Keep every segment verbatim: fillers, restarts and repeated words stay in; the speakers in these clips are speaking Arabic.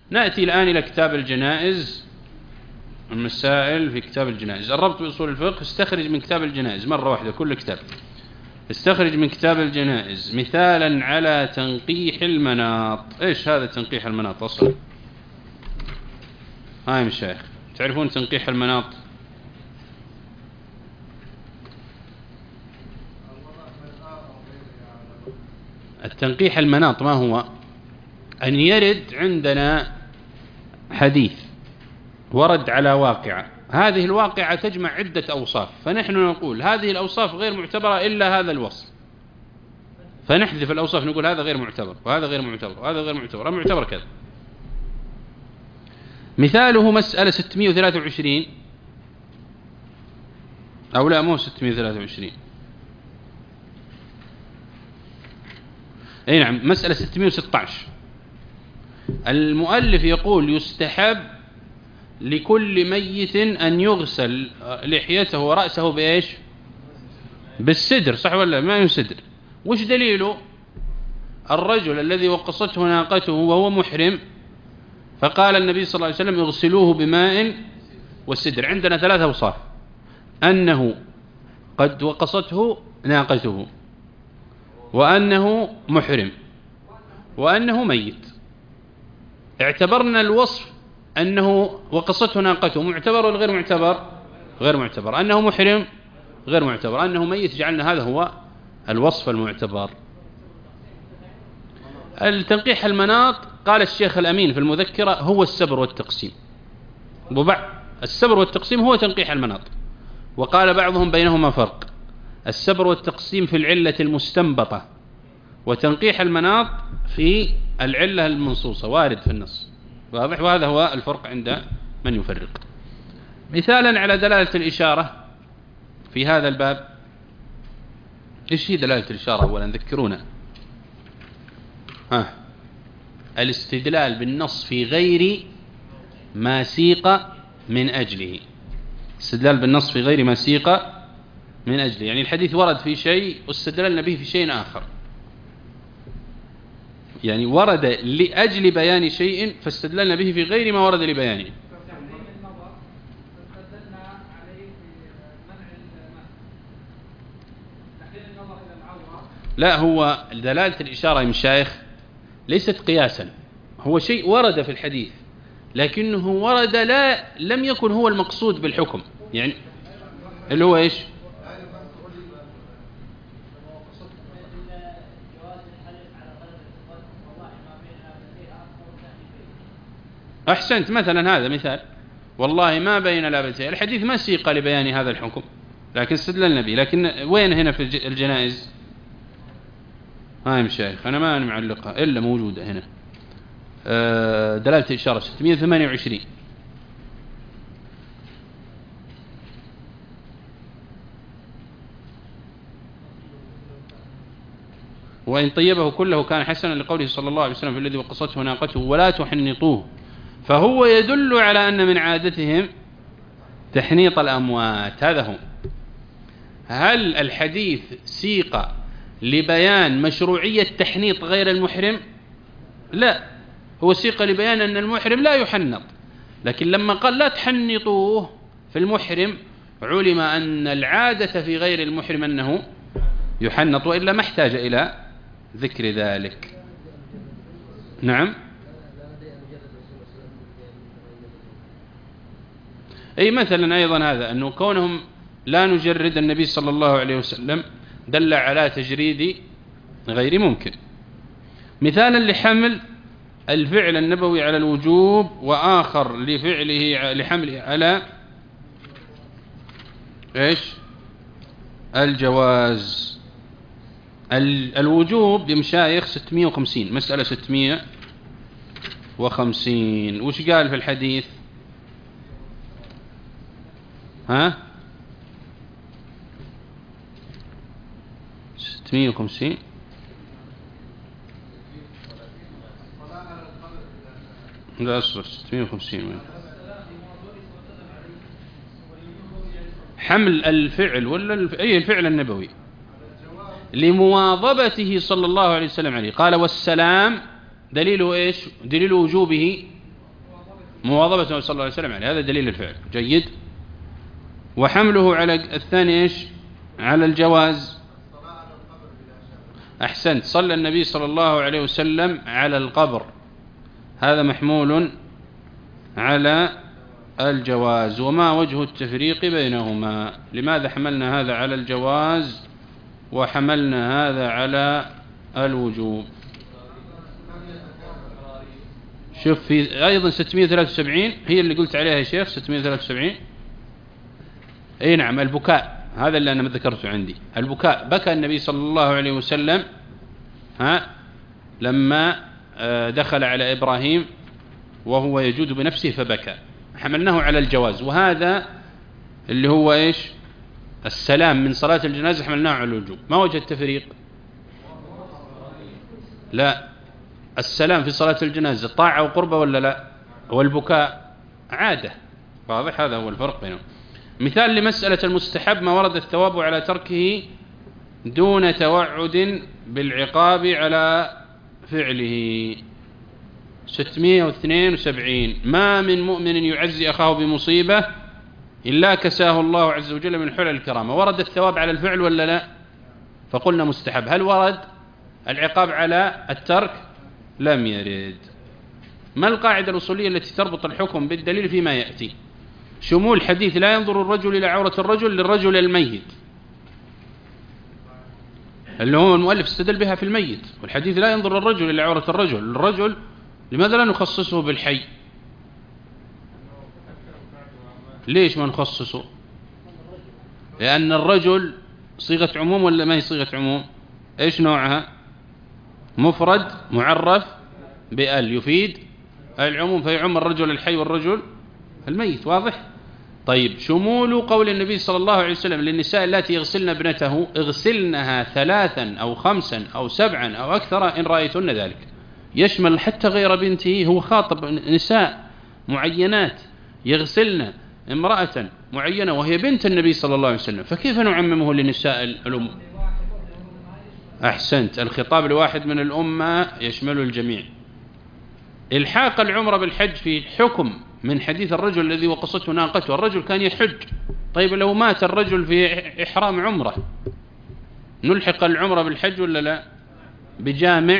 نأتي الآن إلى كتاب الجنائز، المسائل في كتاب الجنائز. الربط بأصول الفقه، استخرج من كتاب الجنائز مرة واحدة كل كتاب. استخرج من كتاب الجنائز مثالا على تنقيح المناط. إيش هذا تنقيح المناط أصلا؟ هاي مشايخ تعرفون تنقيح المناط؟ التنقيح المناط ما هو؟ أن يرد عندنا حديث ورد على واقعة، هذه الواقعة تجمع عدة أوصاف، فنحن نقول هذه الأوصاف غير معتبرة إلا هذا الوصف، فنحذف الأوصاف نقول هذا غير معتبر وهذا غير معتبر وهذا غير معتبر، معتبر كذا. مثاله مسألة ستمائة وثلاثة وعشرين، أو لا مو ستمائة وثلاثة وعشرين، أي نعم مسألة ستمائة وستة عشر. المؤلف يقول يستحب لكل ميت أن يغسل لحيته ورأسه بإيش؟ بالسدر، صح ولا ما يسدر؟ وش دليله؟ الرجل الذي وقصته ناقته وهو محرم، فقال النبي صلى الله عليه وسلم اغسلوه بماء والسدر. عندنا ثلاثة أوصاف: أنه قد وقصته ناقته، وأنه محرم، وأنه ميت. اعتبرنا الوصف أنه وقصته ناقته معتبر ولا غير معتبر؟ غير معتبر. أنه محرم غير معتبر. أنه ميت جعلنا هذا هو الوصف المعتبر. التنقيح المناط قال الشيخ الأمين في المذكرة هو السبر والتقسيم، وبعد السبر والتقسيم هو تنقيح المناط. وقال بعضهم بينهما فرق: السبر والتقسيم في العلة المستنبطة، وتنقيح المناط في العلة المنصوصة وارد في النص. واضح؟ وهذا هو الفرق عند من يفرق. مثالا على دلالة الإشارة في هذا الباب. إيش هي دلالة الإشارة أولا؟ ذكرونا. ها، الاستدلال بالنص في غير ما سيق من أجله. استدلال بالنص في غير ما سيق من أجله، يعني الحديث ورد في شيء واستدللنا به في شيء آخر، يعني ورد لأجل بيان شيء فاستدللنا به في غير ما ورد لبيانه. لا، هو دلالة الإشارة يا مشايخ ليست قياسا، هو شيء ورد في الحديث لكنه ورد لا لم يكن هو المقصود بالحكم، يعني اللي هو إيش؟ أحسنت، مثلا هذا مثال: والله ما بين لابتين. الحديث ما سيق لبيان هذا الحكم لكن استدللنا به. لكن وين هنا في الجنائز؟ هاي مشايخ أنا ما معلقها إلا موجودة هنا. دلالة الإشارة ستمائة وثمانية وعشرين. وإن طيبه كله كان حسنا، لقوله صلى الله عليه وسلم في الذي وقصته ناقته ولا تحنطوه، فهو يدل على أن من عادتهم تحنيط الأموات. هذا هو. هل الحديث سيق لبيان مشروعية تحنيط غير المحرم؟ لا، هو سيق لبيان أن المحرم لا يحنط، لكن لما قال لا تحنطوه في المحرم علم أن العادة في غير المحرم أنه يحنط، وإلا ما احتاج إلى ذكر ذلك. نعم، أي مثلا أيضا هذا أنه كونهم لا نجرد النبي صلى الله عليه وسلم دل على تجريد غير ممكن. مثالا لحمل الفعل النبوي على الوجوب، وآخر لفعله لحمله على إيش؟ الجواز. الوجوب بمشايخ ستمائة وخمسين، مسألة ستمائة وخمسين. وش قال في الحديث؟ ها، ستمائة وخمسين. لا أصرف ستمائة وخمسين. حمل الفعل ولا الف... أي الفعل النبوي لمواظبته صلى الله عليه وسلم عليه. قال والسلام دليل إيش؟ دليل وجوبه مواظبة صلى الله عليه وسلم عليه، هذا دليل الفعل. جيد. وحمله على الثاني إيش؟ على الجواز. أحسنت، صلى النبي صلى الله عليه وسلم على القبر، هذا محمول على الجواز. وما وجه التفريق بينهما؟ لماذا حملنا هذا على الجواز وحملنا هذا على الوجوب؟ شوف في أيضا ستمائة وثلاثة وسبعين هي اللي قلت عليها يا شيخ، ستمائة وثلاثة وسبعين. أي نعم، البكاء، هذا اللي أنا ذكرته عندي، البكاء. بكى النبي صلى الله عليه وسلم ها لما دخل على إبراهيم وهو يجود بنفسه فبكى، حملناه على الجواز. وهذا اللي هو إيش؟ السلام من صلاة الجنازة حملناه على الوجوب. ما وجه التفريق؟ لا، السلام في صلاة الجنازة طاعة وقربة ولا لا؟ والبكاء عادة. واضح؟ هذا هو الفرق بينهم. مثال لمسألة المستحب: ما ورد الثواب على تركه دون توعد بالعقاب على فعله. ستمائة واثنين وسبعين: ما من مؤمن يعزي أخاه بمصيبة إلا كساه الله عز وجل من حلل الكرامة. ورد الثواب على الفعل ولا لا؟ فقلنا مستحب. هل ورد العقاب على الترك؟ لم يرد. ما القاعدة الأصولية التي تربط الحكم بالدليل فيما يأتي؟ شمول حديث لا ينظر الرجل إلى عورة الرجل للرجل الميت، اللي هو المؤلف استدل بها في الميت، والحديث لا ينظر الرجل إلى عورة الرجل للرجل، لماذا لا نخصصه بالحي؟ ليش ما نخصصه؟ لأن الرجل صيغة عموم ولا ما هي صيغة عموم؟ إيش نوعها؟ مفرد معرف بأل يفيد العموم، فيعم الرجل الحي والرجل الميت. واضح؟ طيب، شمول قول النبي صلى الله عليه وسلم للنساء التي يغسلن ابنته: اغسلنها ثلاثا أو خمسا أو سبعا أو أكثر إن رأيتن ذلك، يشمل حتى غير بنته. هو خاطب نساء معينات يغسلن امرأة معينة وهي بنت النبي صلى الله عليه وسلم، فكيف نعممه لنساء الأمة؟ أحسنت، الخطاب لواحد من الأمة يشمل الجميع. الحاق العمرة بالحج في حكم من حديث الرجل الذي وقصته ناقته. الرجل كان يحج، طيب لو مات الرجل في إحرام عمرة نلحق العمرة بالحج ولا لا؟ بجامع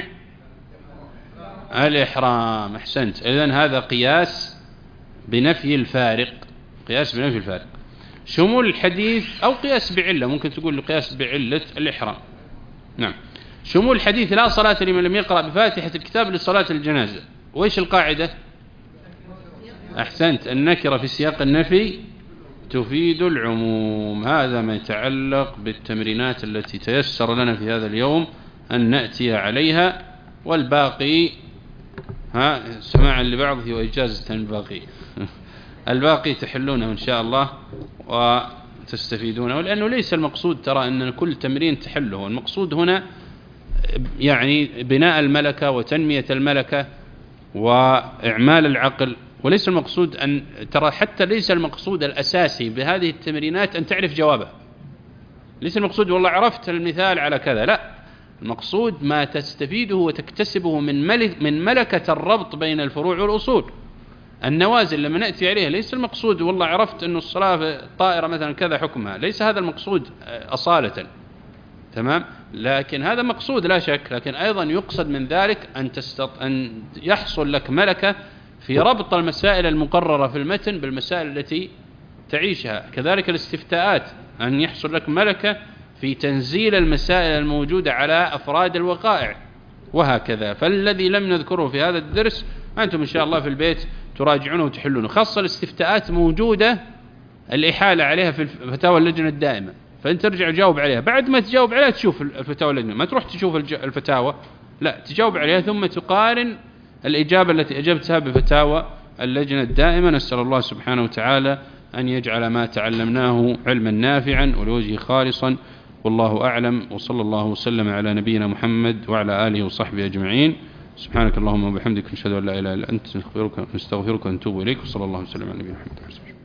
الإحرام. أحسنت، إذن هذا قياس بنفي الفارق، قياس بنفي الفارق. شمول الحديث أو قياس بعلة، ممكن تقول قياس بعلة الإحرام. نعم. شمول الحديث لا صلاة لمن لم يقرأ بفاتحة الكتاب لصلاة الجنازة. وإيش القاعدة؟ أحسنت، النكرة في سياق النفي تفيد العموم. هذا ما يتعلق بالتمرينات التي تيسر لنا في هذا اليوم أن نأتي عليها، والباقي ها سماعا لبعضه وإجازة للباقي الباقي تحلونه إن شاء الله وتستفيدونه، لأنه ليس المقصود ترى أن كل تمرين تحله. المقصود هنا يعني بناء الملكة وتنمية الملكة وإعمال العقل، وليس المقصود أن ترى حتى ليس المقصود الأساسي بهذه التمرينات أن تعرف جوابه. ليس المقصود والله عرفت المثال على كذا، لا، المقصود ما تستفيده وتكتسبه من ملك من ملكة الربط بين الفروع والأصول. النوازل لما نأتي عليها ليس المقصود والله عرفت أن الصلاة في الطائرة مثلا كذا حكمها، ليس هذا المقصود أصالة، تمام، لكن هذا مقصود لا شك، لكن أيضا يقصد من ذلك أن, تستط... أن يحصل لك ملكة في ربط المسائل المقررة في المتن بالمسائل التي تعيشها. كذلك الاستفتاءات، أن يحصل لك ملكة في تنزيل المسائل الموجودة على أفراد الوقائع، وهكذا. فالذي لم نذكره في هذا الدرس أنتم إن شاء الله في البيت تراجعونه وتحلونه. خاصة الاستفتاءات موجودة الإحالة عليها في فتاوى اللجنة الدائمة، فأنت ترجع تجاوب عليها. بعد ما تجاوب عليها تشوف الفتاوى اللجنة، ما تروح تشوف الفتاوى، لا، تجاوب عليها ثم تقارن الإجابة التي أجبتها بفتاوى اللجنة الدائمة. نسأل الله سبحانه وتعالى أن يجعل ما تعلمناه علما نافعا ولوجهه خالصا، والله أعلم، وصلى الله وسلم على نبينا محمد وعلى آله وصحبه أجمعين. سبحانك اللهم وبحمدك، نشهد أن لا إله إلا أنت، نستغفرك ونتوب إليك، وصلى الله وسلم على نبينا محمد.